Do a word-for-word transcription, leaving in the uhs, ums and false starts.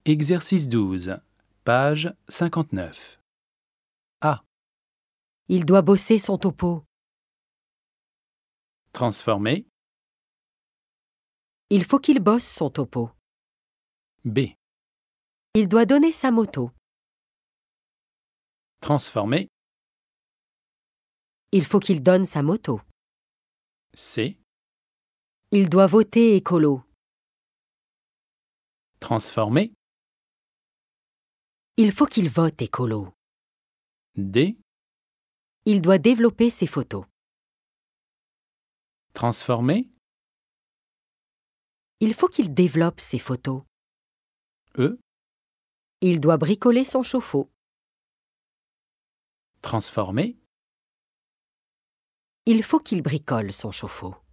Exercice douze, page cinquante-neuf. A. Il doit bosser son topo. Transformer. Il faut qu'il bosse son topo. B. Il doit donner sa moto. Transformer. Il faut qu'il donne sa moto. C. Il doit voter écolo. Transformer. Il faut qu'il vote écolo. D. Il doit développer ses photos. Transformer. Il faut qu'il développe ses photos. E. Il doit bricoler son chauffe-eau. Transformer. Il faut qu'il bricole son chauffe-eau.